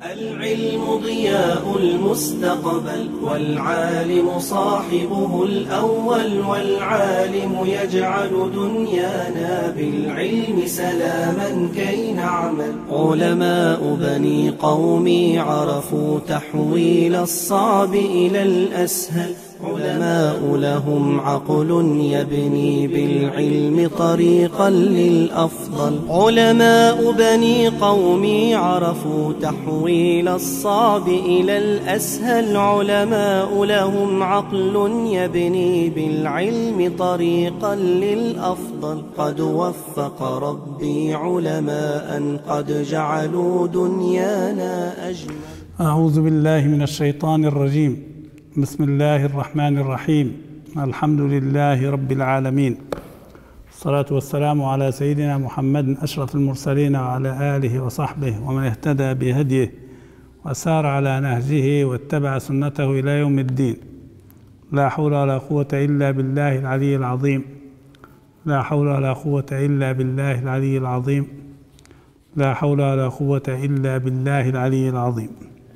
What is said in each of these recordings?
العلم ضياء المستقبل والعالم صاحبه الأول، والعالم يجعل دنيانا بالعلم سلاما كي نعمل. علماء بني قومي عرفوا تحويل الصعب إلى الأسهل، علماء لهم عقل يبني بالعلم طريقا للأفضل. علماء بني قومي عرفوا تحويل الصعب إلى الأسهل، علماء لهم عقل يبني بالعلم طريقا للأفضل. قد وفق ربي علماء قد جعلوا دنيانا أجمل. أعوذ بالله من الشيطان الرجيم. بسم الله الرحمن الرحيم. الحمد لله رب العالمين، الصلاة والسلام على سيدنا محمد أشرف المرسلين وعلى آله وصحبه ومن اهتدى بهديه وسار على نهجه واتبع سنته إلى يوم الدين. لا حول ولا قوة إلا بالله العلي العظيم. لا حول ولا قوة إلا بالله العلي العظيم. لا حول ولا قوة إلا بالله العلي العظيم.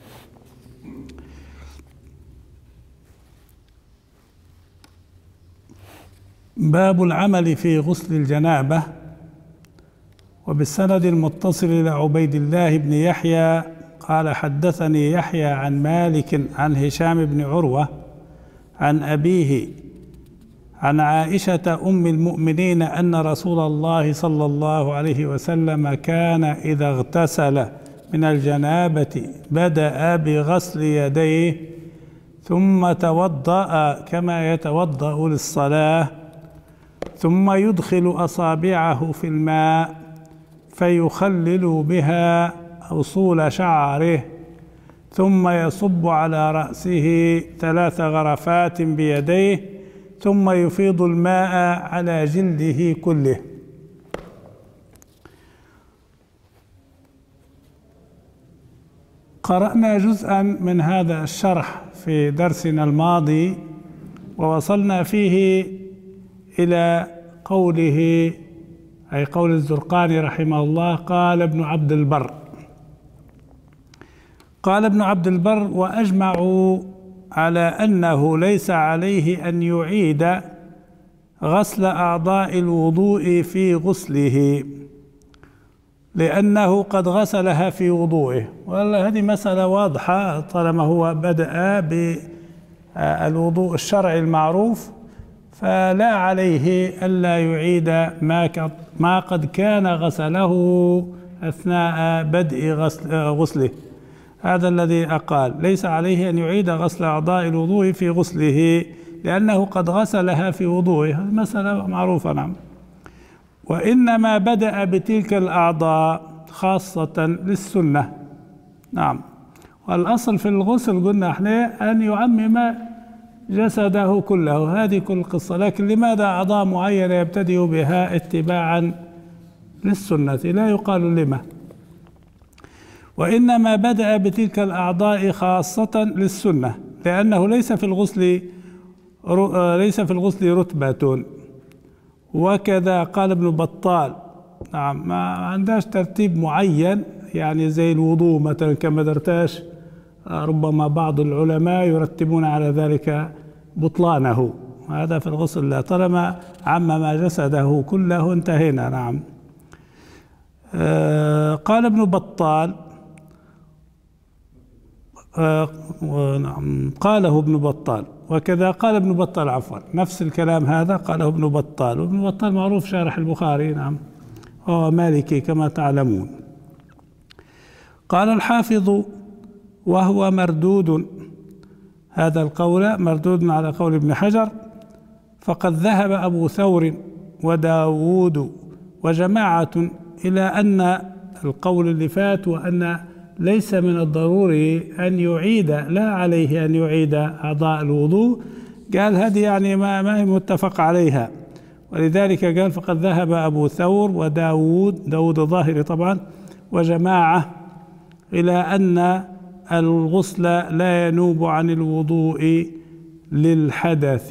باب العمل في غسل الجنابة. وبالسند المتصل إلى عبيد الله بن يحيى قال حدثني يحيى عن مالك عن هشام بن عروة عن أبيه عن عائشة أم المؤمنين أن رسول الله صلى الله عليه وسلم كان إذا اغتسل من الجنابة بدأ بغسل يديه ثم توضأ كما يتوضأ للصلاة، ثم يدخل أصابعه في الماء فيخلل بها أصول شعره، ثم يصب على رأسه 3 غرفات بيديه، ثم يفيض الماء على جلده كله. قرأنا جزءا من هذا الشرح في درسنا الماضي، ووصلنا فيه إلى قوله أي قول الزرقاني رحمه الله. قال ابن عبد البر وأجمعوا على أنه ليس عليه أن يعيد غسل أعضاء الوضوء في غسله، لأنه قد غسلها في وضوءه. والله هذه مسألة واضحة، طالما هو بدأ بالوضوء الشرعي المعروف فلا عليه ألا يعيد ما قد كان غسله أثناء بدء غسله. هذا الذي أقال ليس عليه أن يعيد غسل أعضاء الوضوء في غسله لأنه قد غسلها في وضوءه، هذه مسألة معروفة. نعم. وإنما بدأ بتلك الأعضاء خاصة للسنة. نعم. والأصل في الغسل قلنا احنا أن يعمم جسده كله، هذه كل القصة. لكن لماذا أعضاء معينة يبتدئ بها اتباعا للسنة؟ لا يقال لما. وإنما بدأ بتلك الأعضاء خاصة للسنة لأنه ليس في الغسل رتبة. وكذا قال ابن بطال. نعم، ما عندهاش ترتيب معين، يعني زي الوضوء مثلا كما درتاش، ربما بعض العلماء يرتبون على ذلك بطلانه. هذا في الغسل لا، طالما عمم جسده كله انتهينا. نعم. قال ابن بطال قاله ابن بطال، وكذا قال ابن بطال، عفوا نفس الكلام هذا قاله ابن بطال. وابن بطال معروف شارح البخاري. نعم، هو مالكي كما تعلمون. قال الحافظ وهو مردود، هذا القول مردود على قول ابن حجر. فقد ذهب أبو ثور وداود وجماعة إلى أن القول اللي فات، وأن ليس من الضروري أن يعيد، لا عليه أن يعيد أعضاء الوضوء، قال هذه يعني ما هي متفق عليها. ولذلك قال فقد ذهب أبو ثور داود الظاهري طبعا وجماعة إلى أن الغسل لا ينوب عن الوضوء للحدث.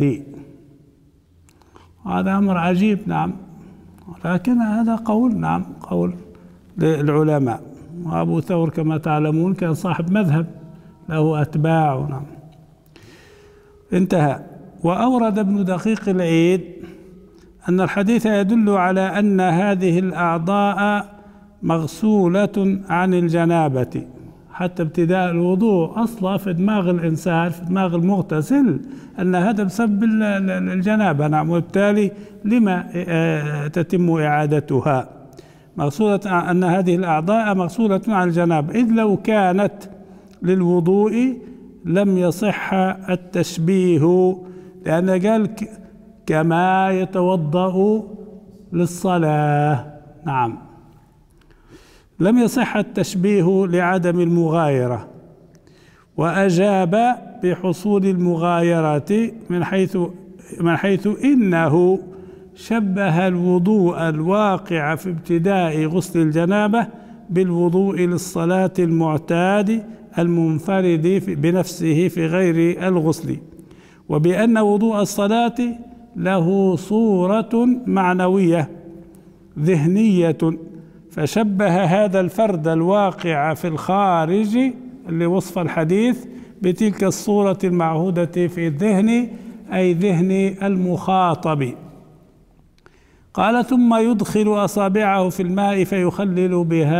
هذا أمر عجيب. نعم، لكن هذا قول، نعم، قول للعلماء. وأبو ثور كما تعلمون كان صاحب مذهب له أتباع. نعم. انتهى. وأورد ابن دقيق العيد أن الحديث يدل على أن هذه الأعضاء مغسولة عن الجنابة، حتى ابتداء الوضوء أصلا في دماغ الإنسان، في دماغ المغتسل، أن هذا بسبب الجنابة. نعم. وبالتالي لما تتم إعادتها؟ مغسولة، أن هذه الأعضاء مغسولة عن الجنابة، إذ لو كانت للوضوء لم يصح التشبيه، لأن قال كما يتوضأ للصلاة. نعم. لم يصح التشبيه لعدم المغايرة، وأجاب بحصول المغايرة من حيث إنه شبه الوضوء الواقع في ابتداء غسل الجنابة بالوضوء للصلاة المعتاد المنفرد بنفسه في غير الغسل، وبأن وضوء الصلاة له صورة معنوية ذهنية، فشبه هذا الفرد الواقع في الخارج اللي وصف الحديث بتلك الصورة المعهودة في الذهن، أي ذهن المخاطب. قال ثم يدخل أصابعه في الماء فيخلل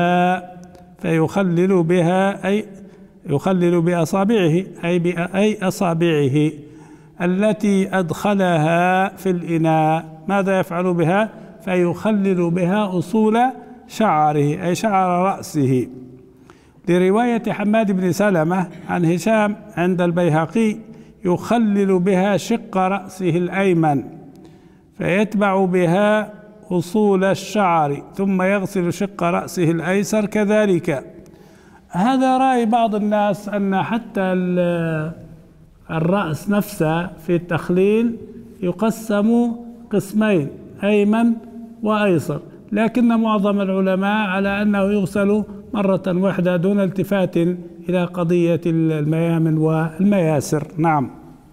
بها أي يخلل بأصابعه أي أصابعه التي أدخلها في الإناء. ماذا يفعل بها؟ فيخلل بها أصول شعره أي شعر رأسه، لرواية حماد بن سلمة عن هشام عند البيهقي يخلل بها شق رأسه الأيمن فيتبع بها أصول الشعر ثم يغسل شق رأسه الأيسر كذلك. هذا رأي بعض الناس أن حتى الرأس نفسه في التخليل يقسم قسمين، أيمن وأيسر، لكن معظم العلماء على أنه يغسل مرة واحدة دون التفات إلى قضية الميامن والمياسر. نعم.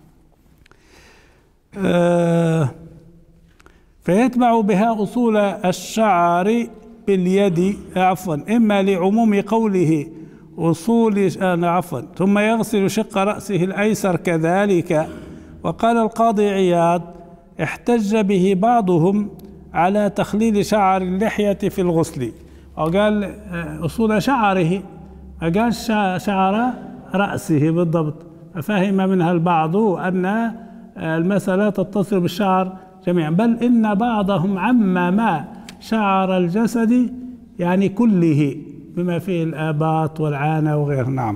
فيتبع بها أصول الشعر باليد إما لعموم قوله أصول ثم يغسل شق رأسه الأيسر كذلك. وقال القاضي عياض احتج به بعضهم على تخليل شعر اللحية في الغسل، وقال أصول شعره، قال شعر رأسه بالضبط، ففهم منها البعض أن المسألة تتصل بالشعر جميعا، بل إن بعضهم عمم شعر الجسد يعني كله بما فيه الآباط والعانة وغيره. نعم.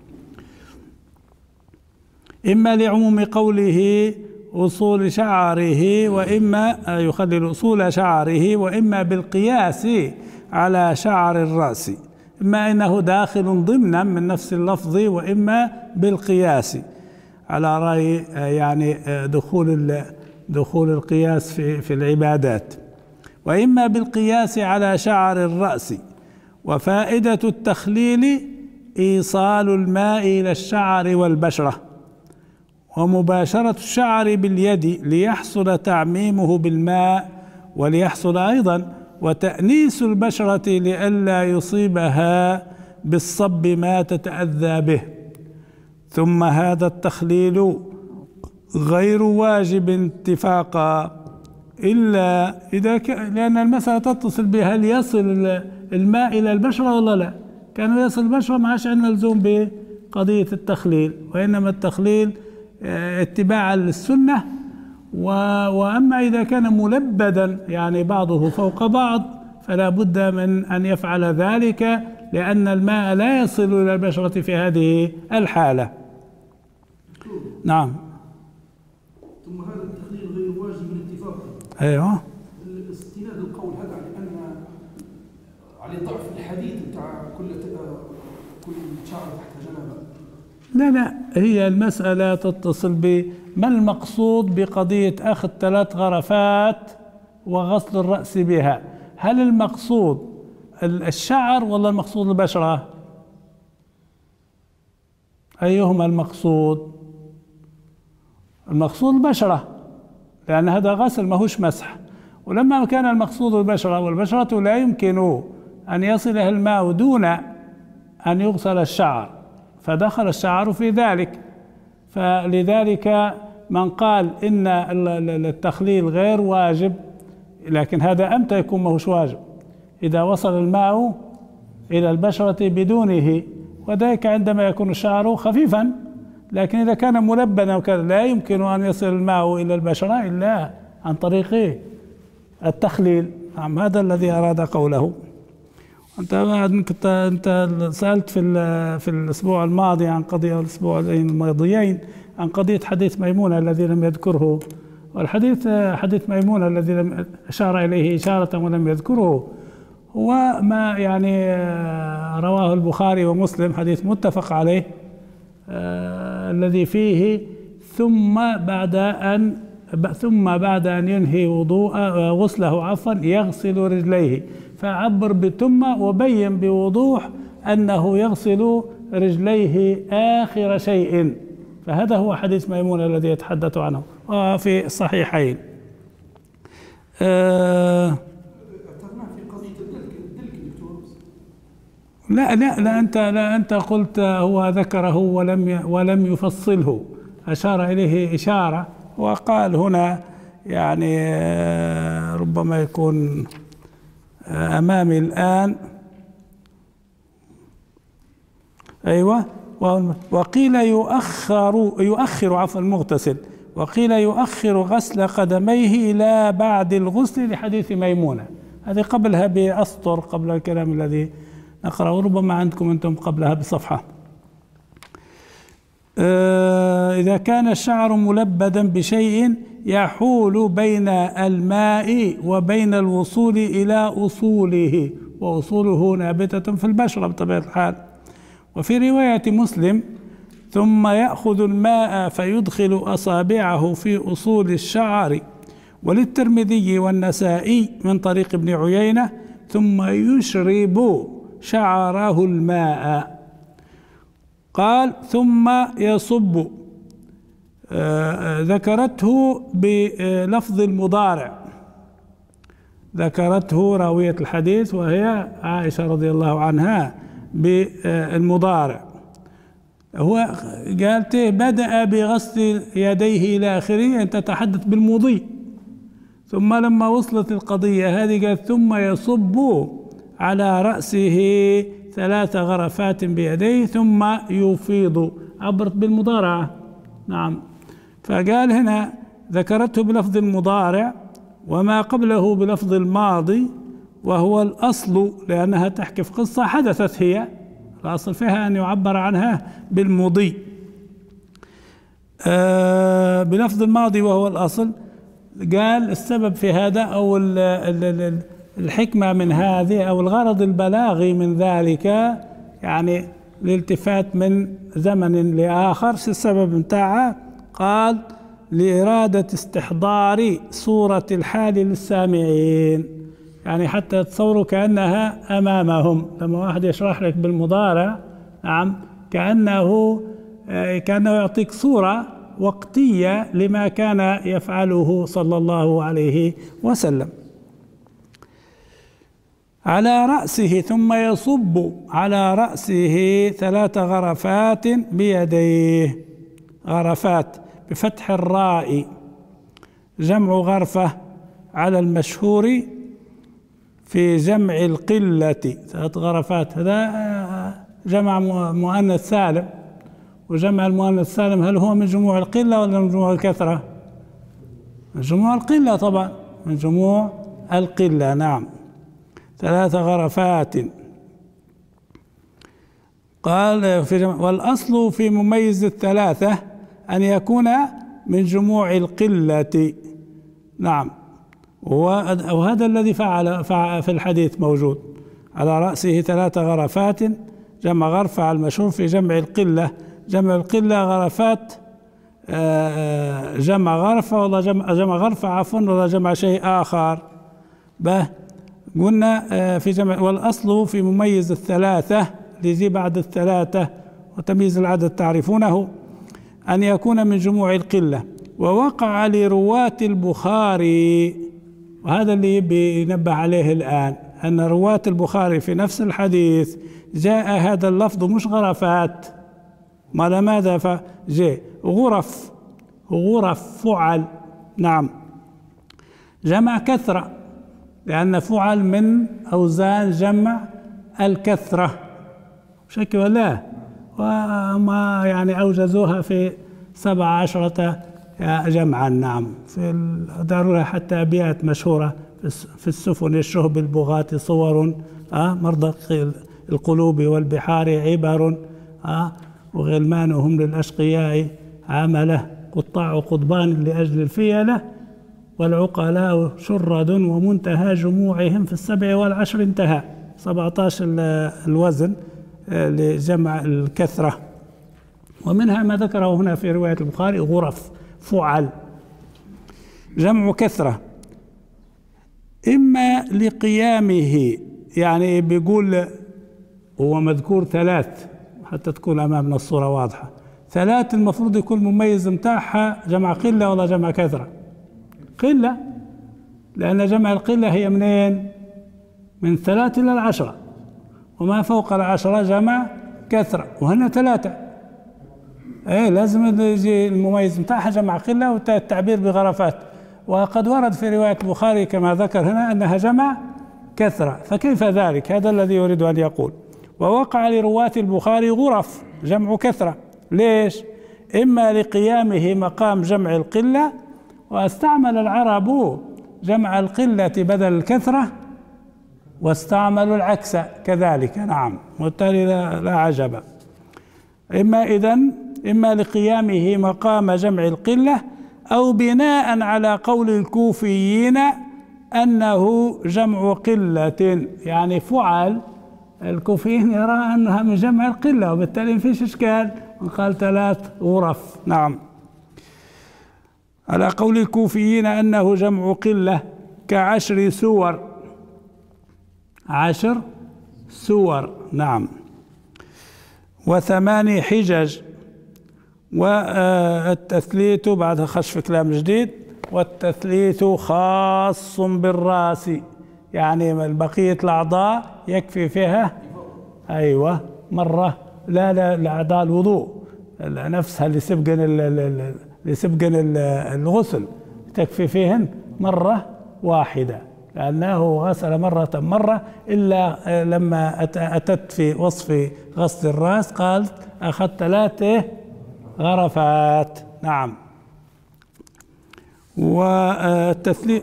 إما لعموم قوله أصول شعره، وإما يخلل أصول شعره، وإما بالقياس على شعر الرأس، إما أنه داخل ضمنا من نفس اللفظ، وإما بالقياس على رأي يعني دخول القياس في العبادات، وإما بالقياس على شعر الرأس. وفائدة التخليل إيصال الماء إلى الشعر والبشرة ومباشرة الشعر باليد ليحصل تعميمه بالماء، وليحصل أيضا وتأنيس البشرة لئلا يصيبها بالصب ما تتأذى به. ثم هذا التخليل غير واجب اتفاقا إلا إذا لأن المسألة تتصل بها هل يصل الماء إلى البشرة ولا لا. كانوا يصل البشرة ما عادش عندنا لزوم بقضية التخليل، وإنما التخليل اتباعا للسنة. وأما إذا كان ملبدا يعني بعضه فوق بعض فلا بد من أن يفعل ذلك، لأن الماء لا يصل إلى البشرة في هذه الحالة. نعم. ثم هذا التخليل غير واجب اتفاقا. أيوه. استناد القول هذا على أن على ضعف الحديث بتاع كل شعر تحت جنابه. لا هي المسألة تتصل بما المقصود بقضية أخذ 3 غرفات وغسل الرأس بها. هل المقصود الشعر ولا المقصود البشرة؟ أيهما المقصود؟ المقصود البشرة، لأن هذا غسل ماهوش مسح. ولما كان المقصود البشرة، والبشرة لا يمكن أن يصلها الماء دون أن يغسل الشعر، فدخل الشعر في ذلك. فلذلك من قال إن التخليل غير واجب، لكن هذا أمتى يكون ماهوش واجب؟ إذا وصل الماء إلى البشرة بدونه، وذلك عندما يكون الشعر خفيفا. لكن إذا كان ملبنا وكذا لا يمكن أن يصل الماء إلى البشرة إلا عن طريق التخليل. نعم، هذا الذي أراد قوله. أنت سألت في الأسبوع الماضي عن قضية، الأسبوعين الماضيين عن قضية حديث ميمونة الذي لم يذكره، والحديث حديث ميمونة الذي لم أشار إليه إشارة ولم يذكره هو ما يعني رواه البخاري ومسلم، حديث متفق عليه، الذي فيه ثم بعد أن ينهي غسله يغسل رجليه، فعبر بثم وبين بوضوح أنه يغسل رجليه آخر شيء. فهذا هو حديث ميمونة الذي يتحدث عنه في الصحيحين. لا أنت قلت هو ذكره ولم يفصله، أشار إليه إشارة وقال هنا يعني ربما يكون أمامي الآن. أيوة، وقيل يؤخر المغتسل، وقيل يؤخر غسل قدميه إلى بعد الغسل لحديث ميمونة. هذه قبلها بأسطر، قبل الكلام الذي نقرأه، ربما عندكم أنتم قبلها بصفحة. إذا كان الشعر ملبدا بشيء يحول بين الماء وبين الوصول إلى أصوله، وأصوله نابتة في البشرة بطبيعة الحال. وفي رواية مسلم ثم يأخذ الماء فيدخل أصابعه في أصول الشعر. وللترمذي والنسائي من طريق ابن عيينة ثم يشرب شعره الماء. قال ثم يصب، ذكرته بلفظ المضارع، ذكرته راوية الحديث وهي عائشة رضي الله عنها بالمضارع. هو قالت بدأ بغسل يديه إلى آخره، أن تتحدث بالمضي. ثم لما وصلت القضية هذه قالت ثم يصب على رأسه 3 غرفات بيديه ثم يفيض، عبرت بالمضارعة. نعم، فقال هنا ذكرته بلفظ المضارع وما قبله بلفظ الماضي، وهو الأصل لأنها تحكي في قصة حدثت هي، الأصل فيها أن يعبر عنها بالمضي بلفظ الماضي وهو الأصل. قال السبب في هذا أو الحكمة من هذه أو الغرض البلاغي من ذلك، يعني الالتفات من زمن لآخر. شو السبب متاعه؟ قال لإرادة استحضار صورة الحال للسامعين، يعني حتى تصوروا كأنها أمامهم. لما واحد يشرح لك بالمضارع، نعم، كأنه يعطيك صورة وقتية لما كان يفعله صلى الله عليه وسلم. على رأسه ثم يصب على رأسه 3 غرفات بيديه، غرفات بفتح الراء، جمع غرفة على المشهور في جمع القلة 3 غرفات. هذا جمع مؤنث سالم، وجمع المؤنث السالم هل هو من جموع القلة ولا من جموع الكثرة؟ من جموع القلة طبعا، من جموع القلة. نعم، 3 غرفات. قال في والأصل في مميز 3 أن يكون من جموع القلة. نعم، وهذا الذي فعل في الحديث موجود. على رأسه 3 غرفات، جمع غرفة على المشهور في جمع القلة. جمع القلة غرفات، جمع غرفة ولا جمع غرفة عفوا ولا جمع شيء آخر. قلنا في جمع. والأصل في مميز 3 لذي بعد 3 وتمييز العدد تعرفونه أن يكون من جموع القلة. ووقع لرواة البخاري، وهذا اللي بينبه عليه الآن، أن رواة البخاري في نفس الحديث جاء هذا اللفظ مش غرفات، ما لماذا فجاء غرف فعل. نعم، جمع كثرة، لأن فعل من أوزان جمع الكثرة، شك ولا؟ وما يعني أوجزوها في 17 جمعا. نعم، في دارها حتى أبيات مشهورة في السفن الشهب البغاة صور، مرضى القلوب والبحار عبر، وغلمانهم للأشقياء عمله، قطاع قضبان لأجل الفيلة، والعقلاء شرد ومنتهى جموعهم في 7 والعشر انتهى. 17 الوزن لجمع الكثرة، ومنها ما ذكره هنا في رواية البخاري غرف فعل، جمع كثرة، إما لقيامه، يعني بيقول هو مذكور 3 حتى تكون أمامنا الصورة واضحة. 3 المفروض يكون مميز متاعها جمع قلة ولا جمع كثرة؟ قلة، لأن جمع القلة هي منين؟ من 3 إلى 10، وما فوق 10 جمع كثرة، وهنا 3. لازم يجي المميز متاعها جمع قلة والتعبير بغرفات. وقد ورد في رواية البخاري كما ذكر هنا أنها جمع كثرة، فكيف ذلك؟ هذا الذي يريد أن يقول. ووقع لرواة البخاري غرف جمع كثرة، ليش؟ إما لقيامه مقام جمع القلة، واستعمل العرب جمع القلة بدل الكثرة، واستعملوا العكس كذلك. نعم، وبالتالي لا عجب. إما لقيامه مقام جمع القلة، أو بناء على قول الكوفيين أنه جمع قلة، يعني فعل الكوفيين يرى أنها من جمع القلة، وبالتالي ما فيش إشكال من قال 3 غرف. نعم، على قول الكوفيين أنه جمع قلة ك10 سور، 10 سور. نعم، و8 حجج، والتثليث بعد خشف كلام جديد، والتثليث خاص بالرأس، يعني بقية الأعضاء يكفي فيها مرة، لا لأعضاء الوضوء نفسها اللي سبقن الغسل تكفي فيهن مرة واحدة، لأنه غسل مرة إلا لما أتت في وصف غسل الرأس قال أخذت 3 غرفات. نعم، والتثليث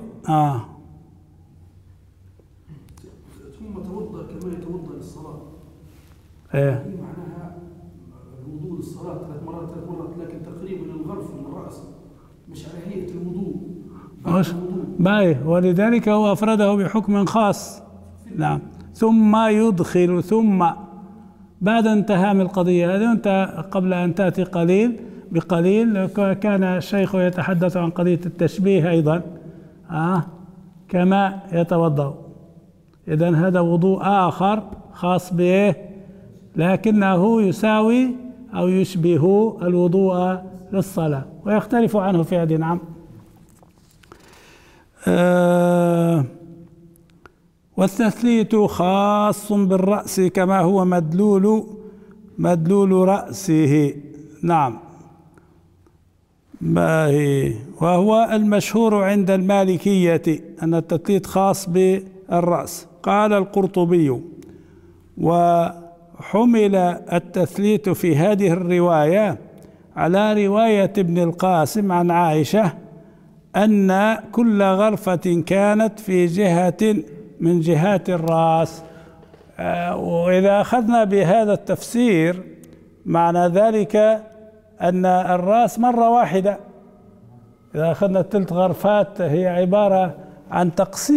ثم توضأ كما يتوضأ للصلاة. معناها الوضوء للصلاة 3 مرات، لكن تقريبا الغرف من الرأس مش على هيئة الوضوء. ولذلك هو أفرده بحكم خاص. نعم، ثم يدخل، ثم بعد انتهاء من القضية هذه، أنت قبل أن تأتي بقليل كان الشيخ يتحدث عن قضية التشبيه أيضا، كما يتوضأ. إذن هذا وضوء آخر خاص به، لكنه يساوي أو يشبه الوضوء للصلاة، ويختلف عنه في هذه. نعم، والتثليث خاص بالرأس كما هو مدلول رأسه. نعم، وهو المشهور عند المالكية أن التثليث خاص بالرأس. قال القرطبي: وحمل التثليث في هذه الرواية على رواية ابن القاسم عن عائشة أن كل غرفة كانت في جهة من جهات الرأس. وإذا أخذنا بهذا التفسير معنى ذلك أن الرأس مرة واحدة. إذا أخذنا 3 غرفات هي عبارة عن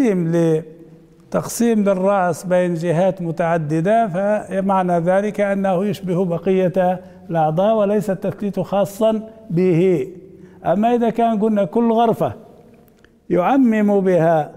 تقسيم للرأس بين جهات متعددة، فمعنى ذلك أنه يشبه بقية الأعضاء وليس التثليث خاصا به. أما إذا كان قلنا كل غرفة يعمم بها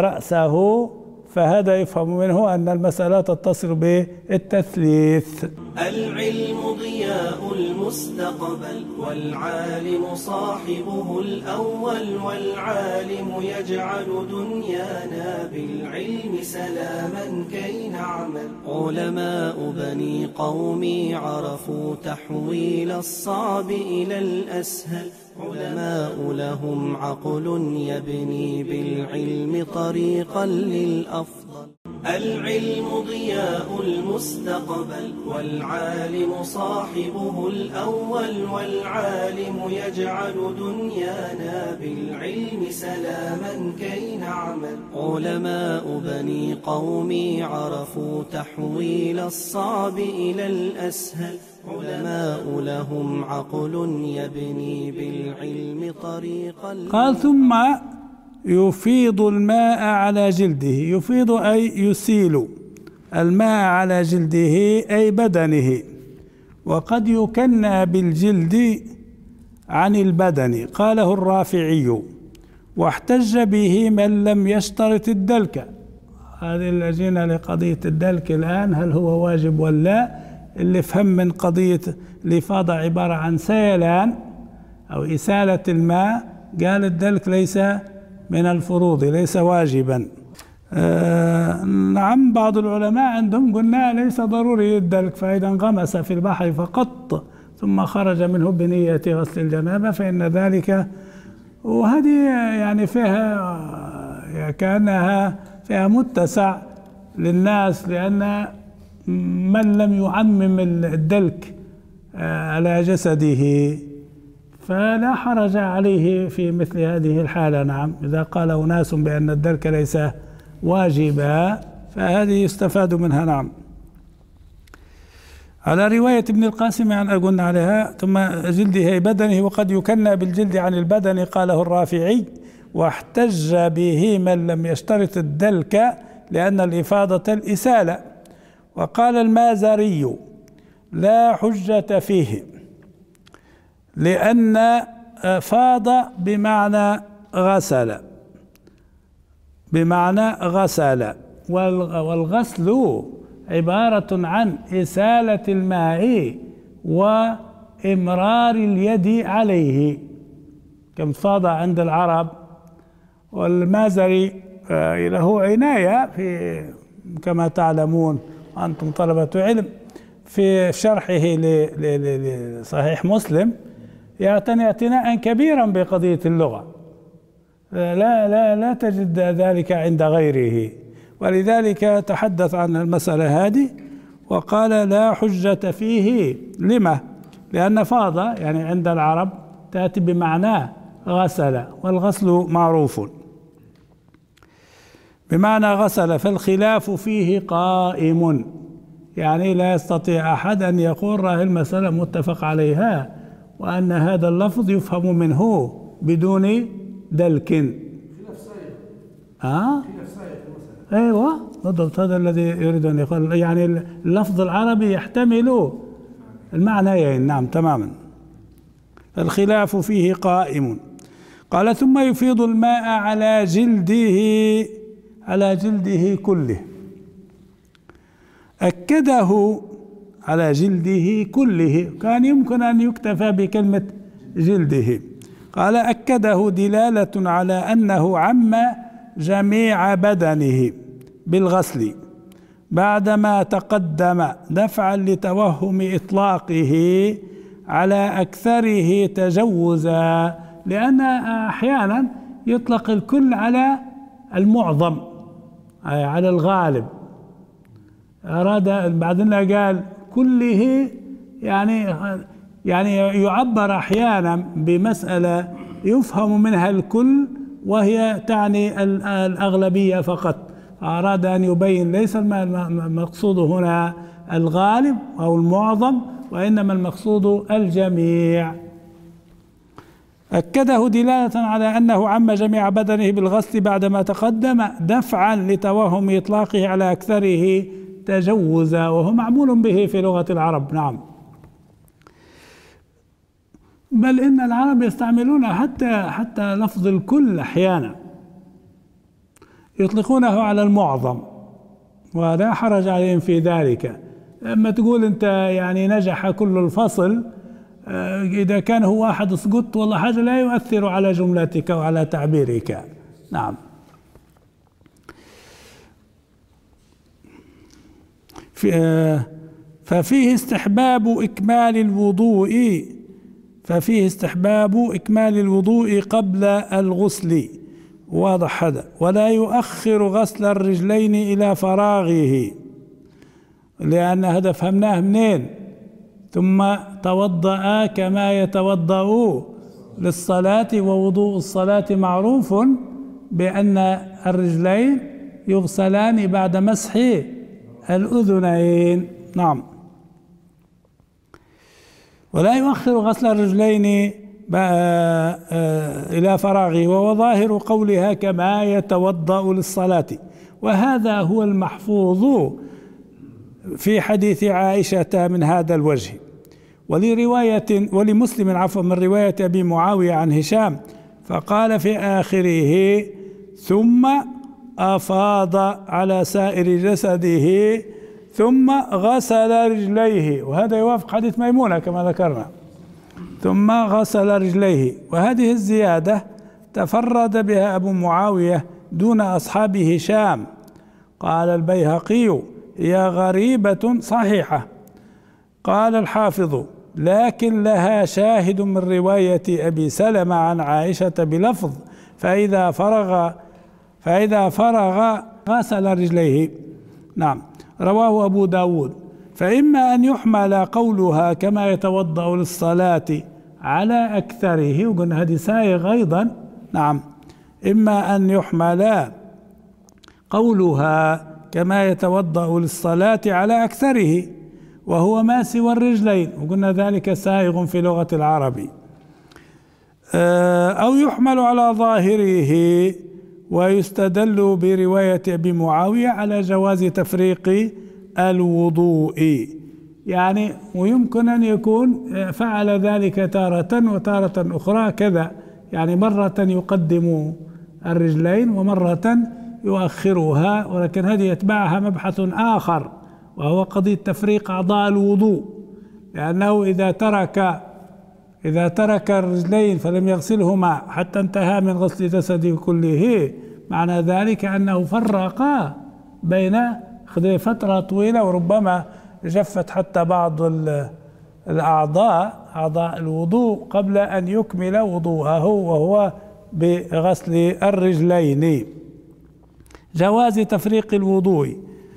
رأسه، فهذا يفهم منه أن المسألة تتصل بالتثليث. العلم ضياء المستقبل والعالم صاحبه الأول، والعالم يجعل دنيانا بالعلم سلاما كي نعمل. علماء بني قومي عرفوا تحويل الصعب إلى الأسهل، علماء لهم عقل يبني بالعلم طريقا للأفضل. العلم ضياء المستقبل والعالم صاحبه الأول، والعالم يجعل دنيانا بالعلم سلاما كي نعمل. علماء بني قومي عرفوا تحويل الصعب إلى الأسهل، علماء لهم عقل يبني بالعلم طريقا. قال ثم يفيض الماء على جلده، يفيض أي يسيل الماء على جلده أي بدنه، وقد يكنى بالجلد عن البدن. قاله الرافعي واحتج به من لم يشترط الدلك. هذه الأجينا لقضية الدلك الآن، هل هو واجب ولا؟ اللي فهم من قضية الإفاضة عبارة عن سيلان أو إسالة الماء، قال الدلك ليس من الفروض، ليس واجبا. نعم، بعض العلماء عندهم قلنا ليس ضروري الدلك، فإذا انغمس في البحر فقط ثم خرج منه بنية غسل الجنابة فإن ذلك، وهذه يعني فيها كأنها فيها متسع للناس، لأن من لم يعمم الدلك على جسده فلا حرج عليه في مثل هذه الحالة. نعم، إذا قال أناس بأن الدلك ليس واجبا فهذه يستفاد منها. نعم، على رواية ابن القاسم عن قلنا عليها ثم جلده بدنه، وقد يكنى بالجلد عن البدن. قاله الرافعي واحتج به من لم يشترط الدلك لأن الإفاضة الإسالة. وقال المازري لا حجة فيه، لأن فاض بمعنى غسل، والغسل عبارة عن إسالة الماء وإمرار اليد عليه كم فاض عند العرب. والمازري له عناية في كما تعلمون أنتم طلبة علم في شرحه لصحيح مسلم يعتني اعتناء كبيرا بقضية اللغة، لا تجد ذلك عند غيره، ولذلك تحدث عن المسألة هذه وقال لا حجة فيه. لما؟ لأن فاض يعني عند العرب تأتي بمعنى غسل، والغسل معروف بمعنى غسل، فالخلاف فيه قائم، يعني لا يستطيع أحد أن يقول راه المسألة متفق عليها وأن هذا اللفظ يفهم منه بدون دلك. خلاف سائر. أيوة بالضبط، هذا الذي يريد أن يقول، يعني اللفظ العربي يحتمل المعنيين. نعم تماما، الخلاف فيه قائم. قال ثم يفيض الماء على جلده كله، أكده على جلده كله، كان يمكن أن يكتفى بكلمة جلده. قال أكده دلالة على أنه عم جميع بدنه بالغسل بعدما تقدم، دفعا لتوهم إطلاقه على أكثره تجوزا، لأن أحيانا يطلق الكل على المعظم على الغالب. أراد بعدين قال كله، يعني يعبر أحيانا بمسألة يفهم منها الكل وهي تعني الأغلبية فقط. أراد أن يبين ليس المقصود هنا الغالب أو المعظم، وإنما المقصود الجميع. أكده دلالة على أنه عم جميع بدنه بالغسل بعدما تقدم، دفعا لتوهم إطلاقه على أكثره تجوزا، وهو معمول به في لغة العرب. نعم، بل إن العرب يستعملون حتى لفظ الكل أحيانا يطلقونه على المعظم ولا حرج عليهم في ذلك. اما تقول انت يعني نجح كل الفصل، اذا كان هو واحد سقط والله حاجه لا يؤثر على جملتك وعلى تعبيرك. نعم. ففيه استحباب إكمال الوضوء قبل الغسل، واضح هذا، ولا يؤخر غسل الرجلين إلى فراغه، لأن هذا فهمناه منين؟ ثم توضأ كما يتوضأ للصلاة، ووضوء الصلاة معروف بأن الرجلين يغسلان بعد مسح الأذنين. نعم. ولا يؤخر غسل الرجلين إلى فراغه، وهو ظاهر قولها كما يتوضأ للصلاة، وهذا هو المحفوظ في حديث عائشة من هذا الوجه. ولمسلم من رواية أبي معاوية عن هشام فقال في آخره: ثم أفاض على سائر جسده ثم غسل رجليه، وهذا يوافق حديث ميمونة كما ذكرنا، ثم غسل رجليه. وهذه الزيادة تفرد بها أبو معاوية دون أصحاب هشام. قال البيهقي: هي غريبة صحيحة. قال الحافظ: لكن لها شاهد من رواية أبي سلمة عن عائشة بلفظ: فإذا فرغ غسل رجليه. نعم. رواه أبو داود. فإما أن يحمل قولها كما يتوضأ للصلاة على أكثره، وقلنا هذه سائغ أيضا. نعم. إما أن يحمل قولها كما يتوضأ للصلاة على أكثره، وهو ما سوى الرجلين، وقلنا ذلك سائغ في لغة العرب، أو يحمل على ظاهره، ويستدل برواية أبي معاوية على جواز تفريق الوضوء. يعني ويمكن أن يكون فعل ذلك تارة وتارة أخرى كذا، يعني مرة يقدم الرجلين ومرة يؤخرها، ولكن هذه يتبعها مبحث آخر، وهو قضية تفريق أعضاء الوضوء، لأنه إذا ترك الرجلين فلم يغسلهما حتى انتهى من غسل جسده كله، معنى ذلك أنه فرق بين فترة طويلة، وربما جفت حتى بعض أعضاء الوضوء قبل أن يكمل وضوءه، وهو بغسل الرجلين. جواز تفريق الوضوء.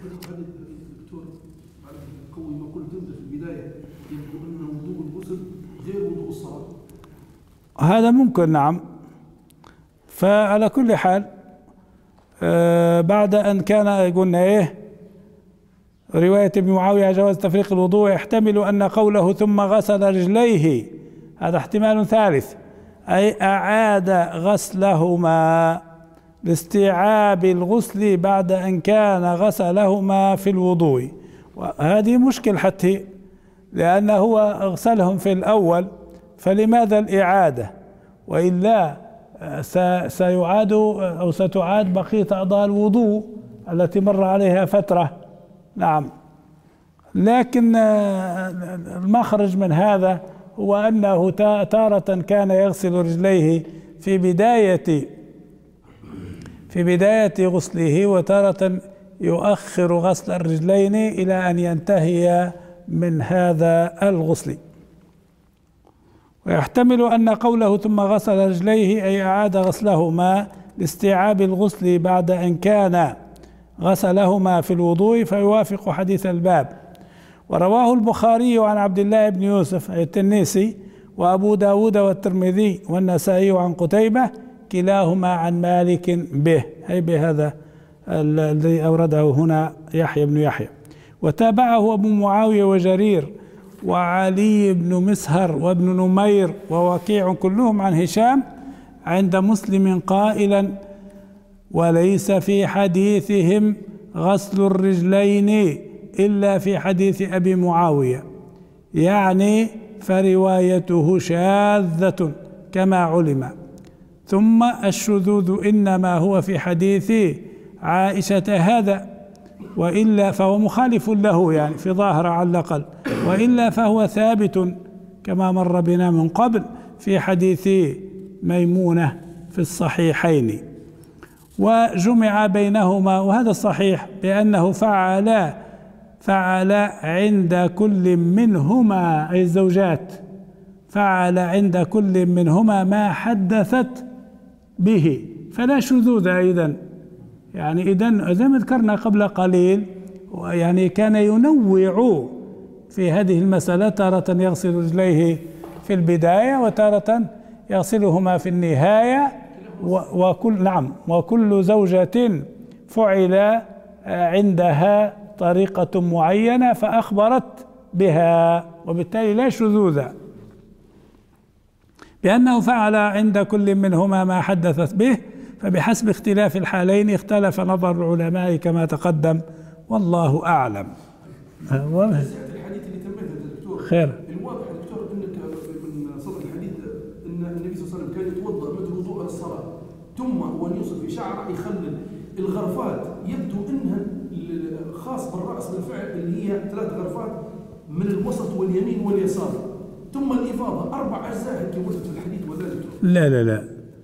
هذا ممكن، نعم. فعلى كل حال بعد أن كان قلنا رواية ابن معاوية جواز تفريق الوضوء، يحتمل أن قوله ثم غسل رجليه هذا احتمال ثالث، أي أعاد غسلهما لاستيعاب الغسل بعد أن كان غسلهما في الوضوء. وهذه مشكل حتى، لأنه هو أغسلهم في الأول، فلماذا الإعادة؟ وإلا سيعاد أو ستعاد بقية أعضاء الوضوء التي مر عليها فترة. نعم. لكن المخرج من هذا هو أنه تارة كان يغسل رجليه في بداية غسله، وتارة يؤخر غسل الرجلين إلى أن ينتهي من هذا الغسل. ويحتمل أن قوله ثم غسل رجليه أي أعاد غسلهما لاستيعاب الغسل بعد أن كان غسلهما في الوضوء، فيوافق حديث الباب. ورواه البخاري عن عبد الله بن يوسف التنيسي، وأبو داود والترمذي والنسائي عن قتيبة، كلاهما عن مالك به، أي بهذا الذي أورده هنا يحيى بن يحيى. وتابعه أبو معاوية وجرير وعلي بن مسهر وابن نمير ووكيع كلهم عن هشام عند مسلم قائلا: وليس في حديثهم غسل الرجلين إلا في حديث أبي معاوية، يعني فروايته شاذة كما علم. ثم الشذوذ إنما هو في حديث عائشة هذا، وإلا فهو مخالف له يعني في ظاهر على الأقل، وإلا فهو ثابت كما مر بنا من قبل في حديث ميمونة في الصحيحين. وجمع بينهما، وهذا الصحيح بأنه فعل عند كل منهما أي الزوجات، فعل عند كل منهما ما حدثت به، فلا شذوذ أيضا. يعني إذن زي ما ذكرنا قبل قليل، يعني كان ينوع في هذه المسألة، تارة يغسل رجليه في البداية وتارة يغسلهما في النهاية، وكل زوجة فعل عندها طريقة معينة فأخبرت بها، وبالتالي لا شذوذ، بأنه فعل عند كل منهما ما حدثت به، فبحسب اختلاف الحالين اختلف نظر العلماء كما تقدم، والله أعلم. الحديث اللي تميته دكتور خير. الواضح دكتور انك من صدر الحديث ان النبي صلى الله عليه وسلم كان يتوضا مثل وضوء للصلاه، ثم وان يوصل في شعره يخلل الغرفات، يبدو انها خاص بالراس بالفعل اللي هي 3 غرفات من الوسط واليمين واليسار، ثم الافاضه 4 اجزاء كما ورد في الحديث وذلك. لا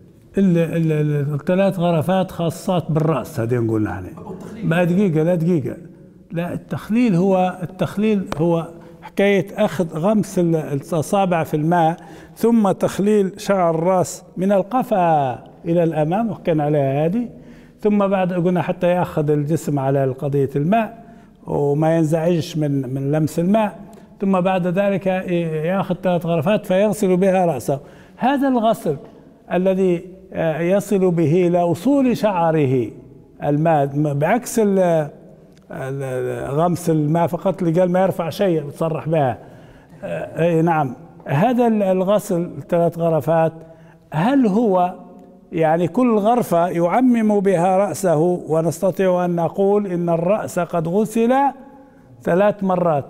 ال3 غرفات خاصات بالراس، هذه نقول نحن. ما دقيقه لا، التخليل هو حكاية أخذ غمس الأصابع في الماء ثم تخليل شعر الرأس من القفا إلى الأمام، وحكينا عليها هذه، ثم بعد قلنا حتى يأخذ الجسم على قضية الماء وما ينزعجش من لمس الماء، ثم بعد ذلك يأخذ 3 غرفات فيغسل بها رأسه. هذا الغسل الذي يصل به إلى أصول شعره الماء، بعكس غمس الماء فقط اللي قال ما يرفع شيء بتصرح بها. نعم، هذا الغسل 3 غرفات، هل هو يعني كل غرفة يعمم بها رأسه ونستطيع أن نقول إن الرأس قد غسل 3 مرات،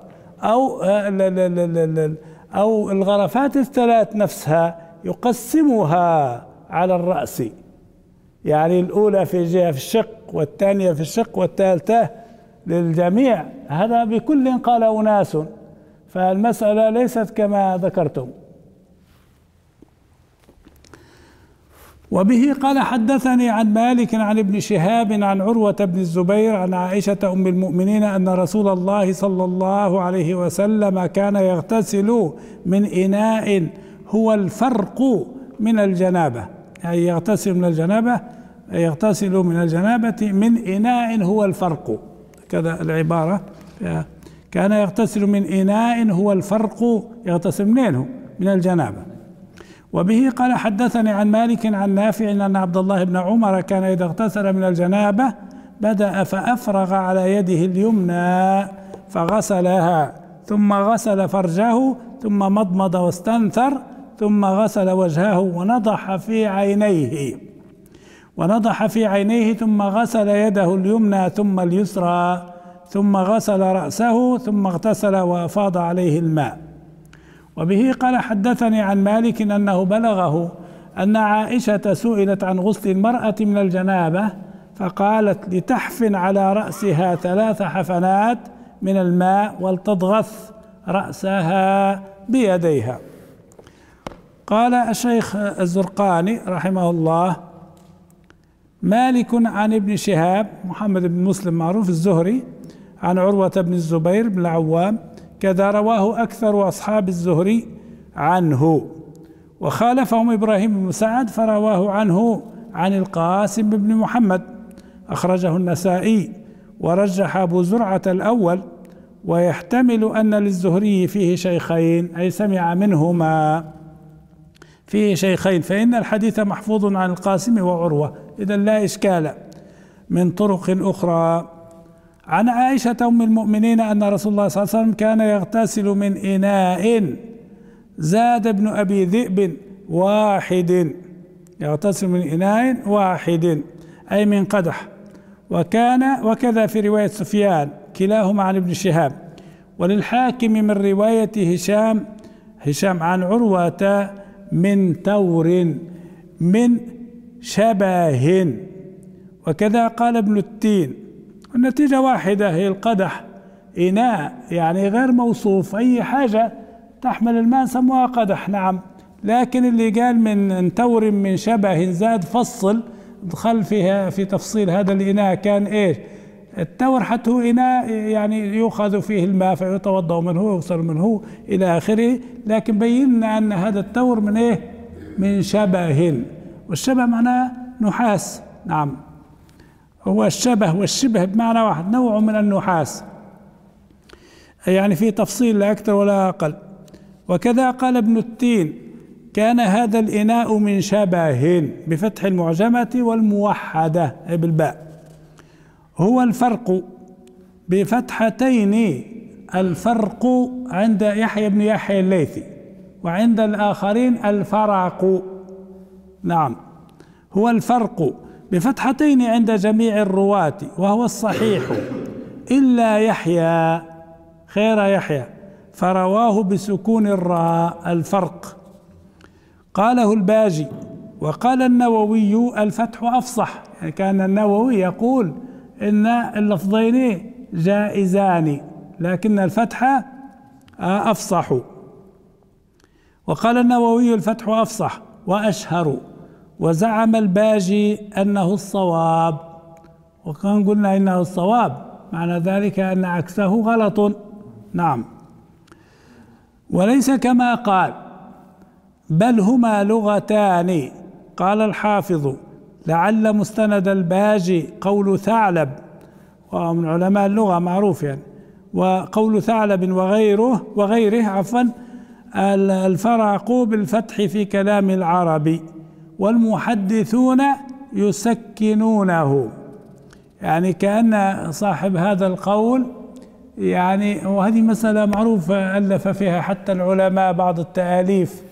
أو الغرفات ال3 نفسها يقسمها على الرأس، يعني الأولى في جهة في الشق، والثانية في الشق، والثالثة للجميع؟ هذا بكل قال أناس، فالمسألة ليست كما ذكرتم. وبه قال حدثني عن مالك عن ابن شهاب عن عروة بن الزبير عن عائشة أم المؤمنين أن رسول الله صلى الله عليه وسلم كان يغتسل من إناء هو الفرق من الجنابة، يعني يغتسل من الجنابة من إناء هو الفرق، كذا العبارة. كان يغتسل من إناء هو الفرق، يغتسل منه من الجنابة. وبه قال حدثني عن مالك عن نافع أن عبد الله بن عمر كان إذا اغتسل من الجنابة بدأ فأفرغ على يده اليمنى فغسلها، ثم غسل فرجه، ثم مضمض واستنثر، ثم غسل وجهه ونضح في عينيه، ثم غسل يده اليمنى ثم اليسرى، ثم غسل رأسه، ثم اغتسل وأفاض عليه الماء. وبه قال حدثني عن مالك أنه بلغه أن عائشة سئلت عن غسل المرأة من الجنابة فقالت لتحفن على رأسها 3 حفنات من الماء ولتضغث رأسها بيديها. قال الشيخ الزرقاني رحمه الله: مالك عن ابن شهاب محمد بن مسلم معروف الزهري عن عروة بن الزبير بن العوام، كذا رواه أكثر أصحاب الزهري عنه، وخالفهم إبراهيم بن سعد فرواه عنه عن القاسم بن محمد، أخرجه النسائي، ورجح أبو زرعة الأول، ويحتمل أن للزهري فيه شيخين، أي سمع منهما فيه شيخين، فإن الحديث محفوظ عن القاسم وعروة، إذن لا إشكال من طرق أخرى. عن عائشة أم المؤمنين أن رسول الله صلى الله عليه وسلم كان يغتسل من إناء زاد ابن أبي ذئب واحد، يغتسل من إناء واحد أي من قدح، وكذا في رواية سفيان كلاهما عن ابن شهاب، وللحاكم من رواية هشام عن عروة من تور من شبه، وكذا قال ابن التين النتيجة واحدة، هي القدح إناء يعني غير موصوف، أي حاجة تحمل الماء سموها قدح. نعم، لكن اللي قال من تور من شبه زاد فصل دخل فيها في تفصيل هذا الإناء كان إيش؟ التور حتى هو إناء يعني يؤخذ فيه الماء فيتوضأ منه ويغسل منه إلى آخره، لكن بينا أن هذا التور من إيه؟ من شبه، والشبه معناه نحاس. نعم، هو الشبه والشبه بمعنى واحد، نوع من النحاس، يعني في تفصيل لا أكثر ولا أقل. وكذا قال ابن التين: كان هذا الإناء من شبه بفتح المعجمة والموحدة بالباء. هو الفرق بفتحتين، الفرق عند يحيى بن يحيى الليثي، وعند الآخرين الفرق. نعم، هو الفرق بفتحتين عند جميع الرواة، وهو الصحيح إلا يحيى خير يحيى فرواه بسكون الراء الفرق. قاله الباجي. وقال النووي: الفتح أفصح، يعني كان النووي يقول إن اللفظين جائزان لكن الفتح أفصح. وقال النووي: الفتح أفصح وأشهر. وزعم الباجي أنه الصواب، وكان قلنا إنه الصواب معنى ذلك أن عكسه غلط. نعم، وليس كما قال، بل هما لغتان. قال الحافظ: لعل مستند الباجي قول ثعلب، ومن علماء اللغة معروف يعني، وقول ثعلب وغيره الفرق بالفتح في كلام العرب، والمحدثون يسكنونه. يعني كأن صاحب هذا القول يعني، وهذه مسألة معروفة ألف فيها حتى العلماء بعض التآليف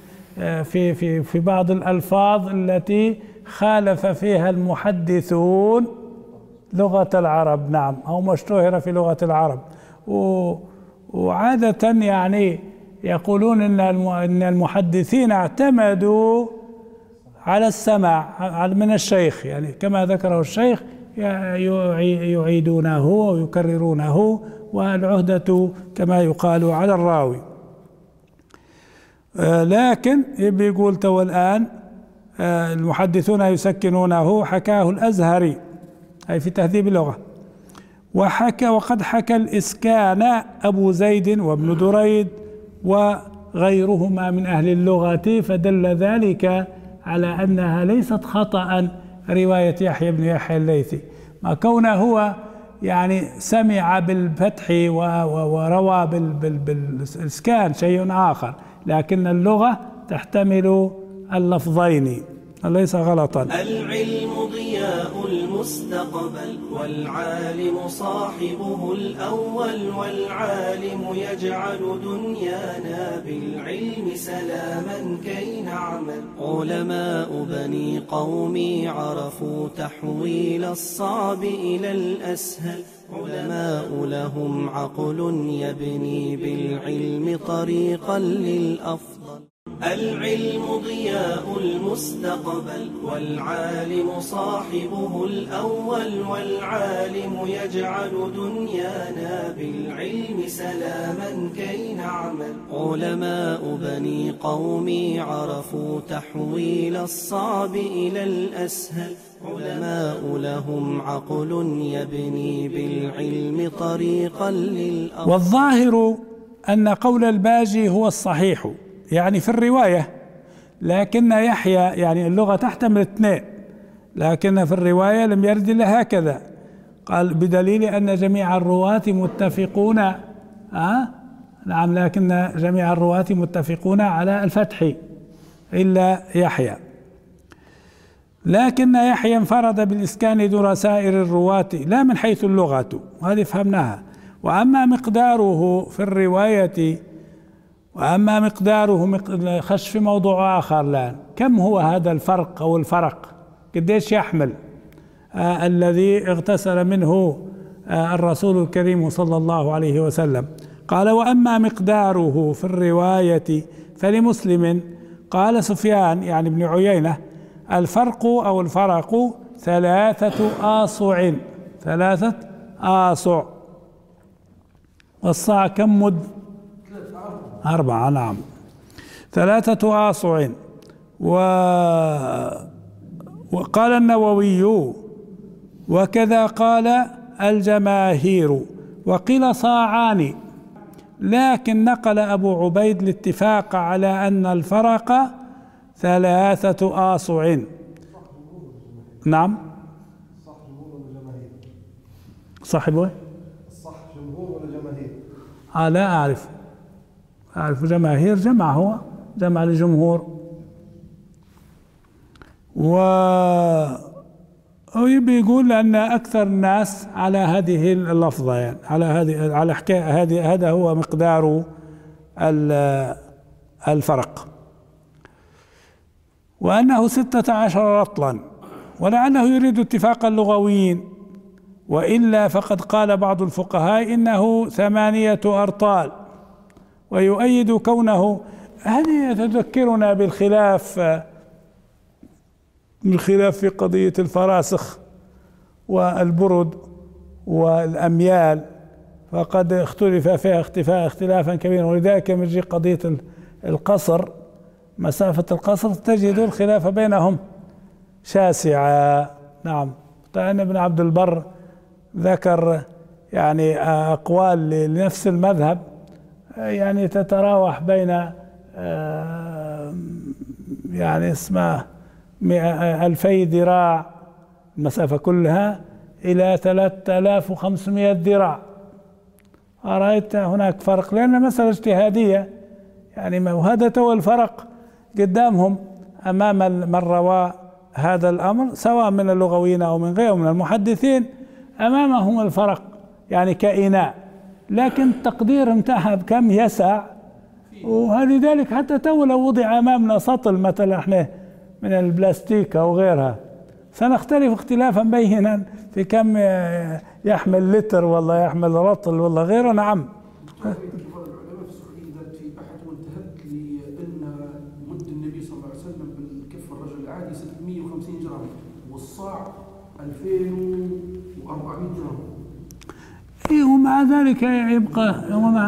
في بعض الألفاظ التي خالف فيها المحدثون لغة العرب. نعم، أو مشتهرة في لغة العرب، وعادة يعني يقولون إن المحدثين اعتمدوا على السماع من الشيخ، يعني كما ذكره الشيخ يعيدونه ويكررونه، والعهدة كما يقال على الراوي. لكن بيقول تو الآن المحدثون يسكنونه، حكاه الأزهري أي في تهذيب اللغة. وقد حكى الإسكان أبو زيد وابن دريد وغيرهما من أهل اللغة، فدل ذلك على أنها ليست خطأ رواية يحيى بن يحيى الليثي، ما كونه هو يعني سمع بالفتح وروى بالإسكان شيء آخر، لكن اللغة تحتمل اللفظين، ليس غلطا. العلم ضياء المستقبل، والعالم صاحبه الأول، والعالم يجعل دنيانا بالعلم سلاما كي نعمل. علماء بني قومي عرفوا تحويل الصعب إلى الأسهل، علماء لهم عقل يبني بالعلم طريقا للأفضل. العلم ضياء المستقبل، والعالم صاحبه الأول، والعالم يجعل دنيانا بالعلم سلاما كي نعمل. علماء بني قومي عرفوا تحويل الصعب إلى الأسهل، علماء لهم عقل يبني بالعلم طريقا للأفضل. والظاهر أن قول الباجي هو الصحيح يعني في الرواية، لكن يحيى يعني اللغة تحتمل اثنين، لكن في الرواية لم يرد إلا هكذا، قال بدليل أن جميع الرواة متفقون نعم، لكن جميع الرواة متفقون على الفتح إلا يحيى، لكن يحيى انفرد بالإسكان دون سائر الرواة لا من حيث اللغة، هذه فهمناها. وأما مقداره في الرواية، وأما مقداره خش في موضوع آخر الآن، كم هو هذا الفرق أو الفرق، قديش يحمل الذي اغتسل منه الرسول الكريم صلى الله عليه وسلم. قال: وأما مقداره في الرواية فلمسلم. قال سفيان يعني ابن عيينة: الفرق أو الفرق 3 آصع، 3 آصع. والصاع كم مد؟ 4. نعم 3 آصع. وقال النووي وكذا قال الجماهير، وقيل صاعان، لكن نقل أبو عبيد الاتفاق على أن الفرق 3 آصع. نعم صاحبه الصح جمهور ولا جماهير؟ لا أعرف جماهير جمع، هو جمع لجمهور. ويقول لأن أكثر الناس على هذه اللفظة، يعني على حكاية هذا هو مقدار الفرق، وأنه 16 رطلا، ولعله يريد اتفاق اللغويين، وإلا فقد قال بعض الفقهاء إنه 8 أرطال، ويؤيد كونه. هذه تذكرنا بالخلاف في قضية الفراسخ والبرد والأميال، فقد اختلف فيها اختلافا كبيرا، ولذلك لما تجي قضية القصر، مسافة القصر، تجد الخلاف بينهم شاسعة. نعم. طبعا ابن عبد البر ذكر يعني أقوال لنفس المذهب، يعني تتراوح بين يعني اسمه 2000 ذراع المسافة كلها إلى 3500 ذراع. رأيت هناك فرق، لأن مسألة اجتهادية يعني، وهذا هو الفرق قدامهم أمام من روى هذا الأمر، سواء من اللغويين أو من غيرهم من المحدثين، أمامهم الفرق يعني كإناء، لكن التقدير انتهى بكم يسع. ولذلك حتى تو لو وضع أمامنا سطل مثلا احنا من البلاستيك أو غيرها، سنختلف اختلافا بينا في كم يحمل لتر والله يحمل رطل والله غيره. نعم. بعض العلماء في السعودية ذات في بحث وانتهت لأن مد النبي صلى الله عليه وسلم بالكف الرجل العادي 650 جرام، والصاع 2400 جرام. ومع ذلك يبقى،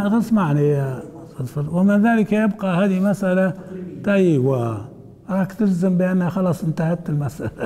ومع ذلك يبقى هذه مسألة طيبة، راك تجزم بأنها خلاص انتهت المسألة.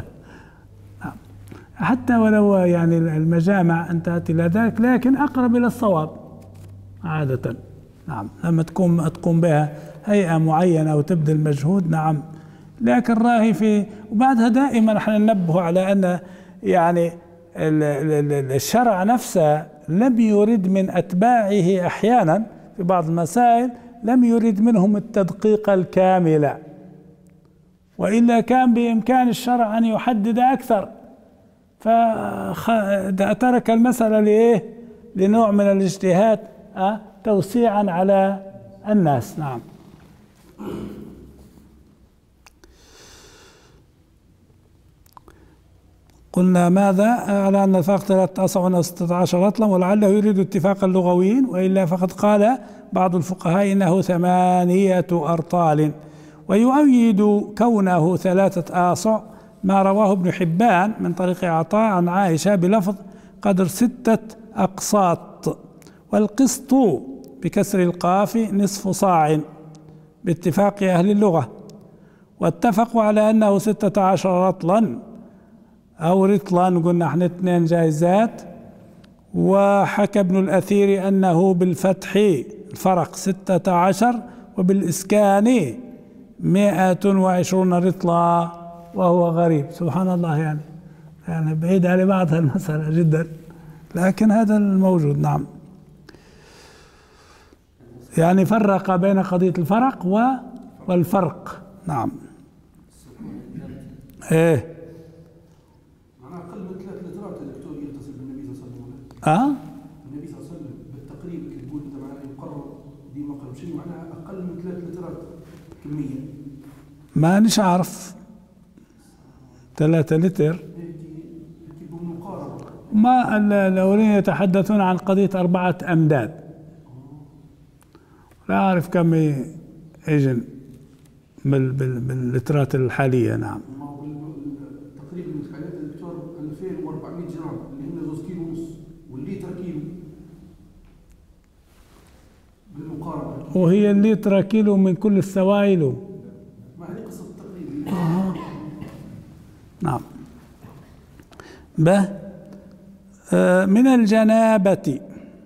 حتى ولو يعني المجامع انتهت إلى ذلك، لكن أقرب إلى الصواب عادة. نعم. لما تقوم بها هيئة معينة أو تبذل مجهود. نعم. لكن راهي في، وبعدها دائما نحن ننبه على أن يعني الشرع نفسه لم يرد من أتباعه أحيانا في بعض المسائل، لم يرد منهم التدقيق الكامل، وإلا كان بإمكان الشرع أن يحدد أكثر، فترك المسألة لإيه؟ لنوع من الاجتهاد توسيعا على الناس. نعم. قلنا ماذا؟ على أن الفرق 3 أصع و16 رطلا، ولعله يريد اتفاق اللغويين، وإلا فقد قال بعض الفقهاء إنه 8 أرطال. ويؤيد كونه 3 آصع ما رواه ابن حبان من طريق عطاء عن عائشة بلفظ قدر 6 أقساط، والقسط بكسر القاف نصف صاع باتفاق أهل اللغة، واتفقوا على أنه 16 رطلا أو رطلا، قلنا احنا 2 جائزات. وحكى ابن الأثير أنه بالفتح الفرق 16 وبالإسكان 120 رطلا، وهو غريب سبحان الله، يعني بعيد على بعضها المسألة جدا، لكن هذا الموجود. نعم. يعني فرق بين قضية الفرق والفرق. نعم. ايه معناها أقل من 3 لترات الدكتور يغتسل بالنبي صلى الله عليه وسلم. النبي صلى الله عليه وسلم بالتقريب اللي تقول أنت معناها يقرر دي مقرب شيء، معناها أقل من 3 لترات كمية. ما نش أعرف 3 لتر. ما الأولين يتحدثون عن قضية 4 أمداد، لا أعرف كم يجن باللترات الحالية. نعم. تقريبا حالات الدكتور 2400 جرام اللي هن 2 كيلو ونص، والليتر وهي اللتر كيلو من كل السوائل. ما هذه قصة التقليد. نعم. من الجنابة،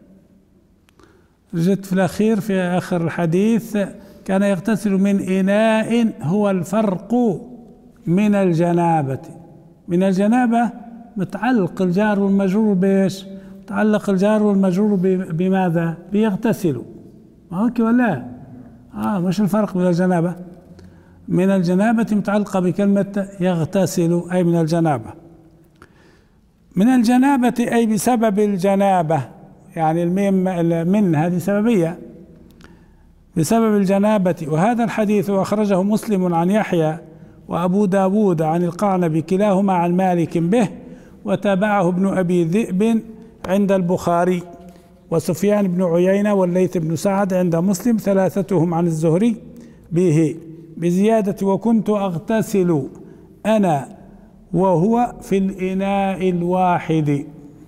جت في الأخير في آخر الحديث كان يغتسل من إناء هو الفرق من الجنابة. من الجنابة متعلق الجار والمجرور بإيش؟ متعلق الجار والمجرور بماذا؟ بيغتسلوا. هيك ولا؟ مش الفرق من الجنابة. من الجنابة متعلقة بكلمة يغتسل، أي من الجنابة. من الجنابة أي بسبب الجنابة، يعني الميم من هذه سببية، بسبب الجنابة. وهذا الحديث أخرجه مسلم عن يحيى وأبو داود عن القعنبي كلاهما عن مالك به، وتابعه ابن أبي ذئب عند البخاري، وسفيان بن عيينة والليث بن سعد عند مسلم، ثلاثتهم عن الزهري به بزيادة وكنت أغتسل أنا وهو في الإناء الواحد.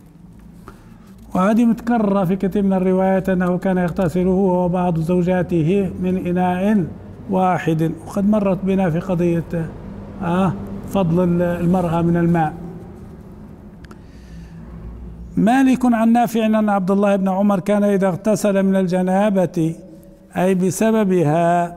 وهذه متكررة في كثير من الروايات أنه كان يغتسل هو وبعض زوجاته من إناء واحد، وقد مرت بنا في قضية فضل المرأة من الماء. مالك عن نافع أن عبد الله بن عمر كان إذا اغتسل من الجنابة أي بسببها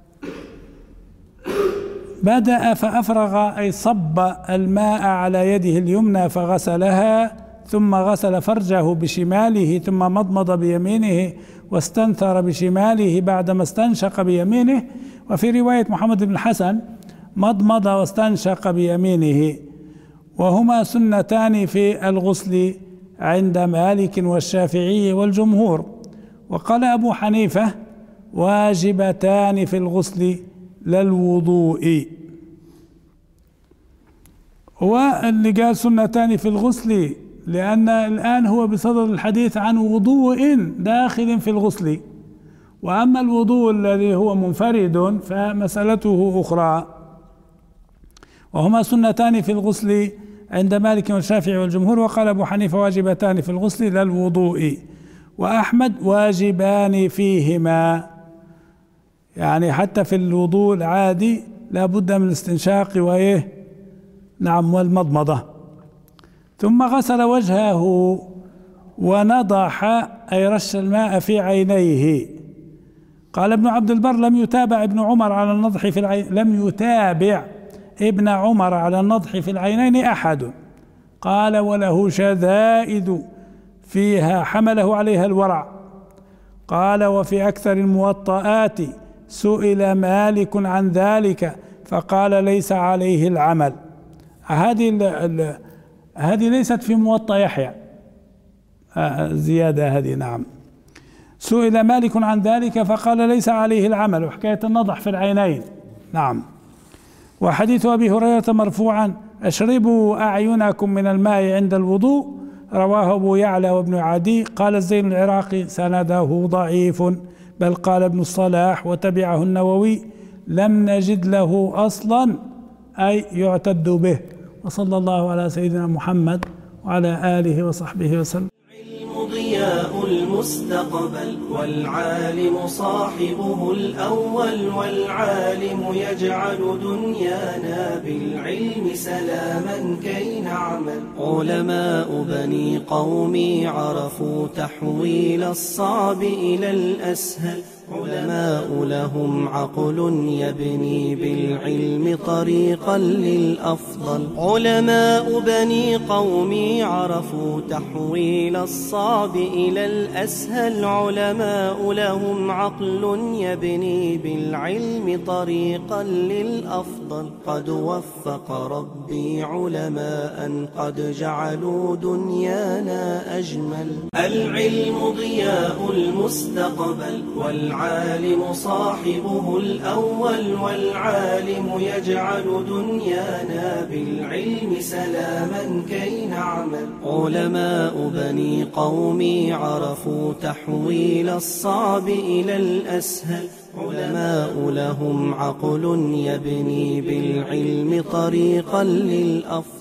بدأ فأفرغ أي صب الماء على يده اليمنى فغسلها، ثم غسل فرجه بشماله، ثم مضمض بيمينه واستنثر بشماله بعدما استنشق بيمينه. وفي رواية محمد بن الحسن مضمض واستنشق بيمينه، وهما سنتان في الغسل عند مالك والشافعي والجمهور. وقال أبو حنيفة واجبتان في الغسل للوضوء. واللي قال سنتان في الغسل لأن الآن هو بصدد الحديث عن وضوء داخل في الغسل، وأما الوضوء الذي هو منفرد فمسألته أخرى. وهما سنتان في الغسل عند مالك والشافعي والجمهور. وقال أبو حنيفة واجبتان في الغسل للوضوء، وأحمد واجبان فيهما، يعني حتى في الوضوء العادي لا بد من الاستنشاق والمضمضة. ثم غسل وجهه ونضح أي رش الماء في عينيه. قال ابن عبد البر لم يتابع ابن عمر على النضح في العين، لم يتابع ابن عمر على النضح في العينين أحد. قال وله شذائد فيها حمله عليها الورع. قال وفي أكثر الموطئات سئل مالك عن ذلك فقال ليس عليه العمل. هذه ليست في موطأ يحيى، زيادة هذه. نعم، سئل مالك عن ذلك فقال ليس عليه العمل، وحكاية النضح في العينين. نعم. وحديث أبي هريرة مرفوعا أشربوا أعينكم من الماء عند الوضوء، رواه أبو يعلى وابن عدي. قال الزين العراقي سنده ضعيف، بل قال ابن الصلاح وتبعه النووي لم نجد له أصلا أي يعتد به. وصلى الله على سيدنا محمد وعلى آله وصحبه وسلم. العلم ضياء المستقبل، والعالم صاحبه الأول، والعالم يجعل دنيانا بالعلم سلاما كي نعمل. علماء بني قومي عرفوا تحويل الصعب إلى الأسهل، علماء لهم عقل يبني بالعلم طريقا للأفضل. علماء بني قومي عرفوا تحويل الصعب إلى الأسهل، علماء لهم عقل يبني بالعلم طريقا للأفضل. قد وفق ربي علماء قد جعلوا دنيانا أجمل. العلم ضياء المستقبل، والعالم صاحبه الأول، والعالم يجعل دنيانا بالعلم سلاما كي نعمل. علماء بني قومي عرفوا تحويل الصعب إلى الأسهل، علماء لهم عقل يبني بالعلم طريقا للأفضل.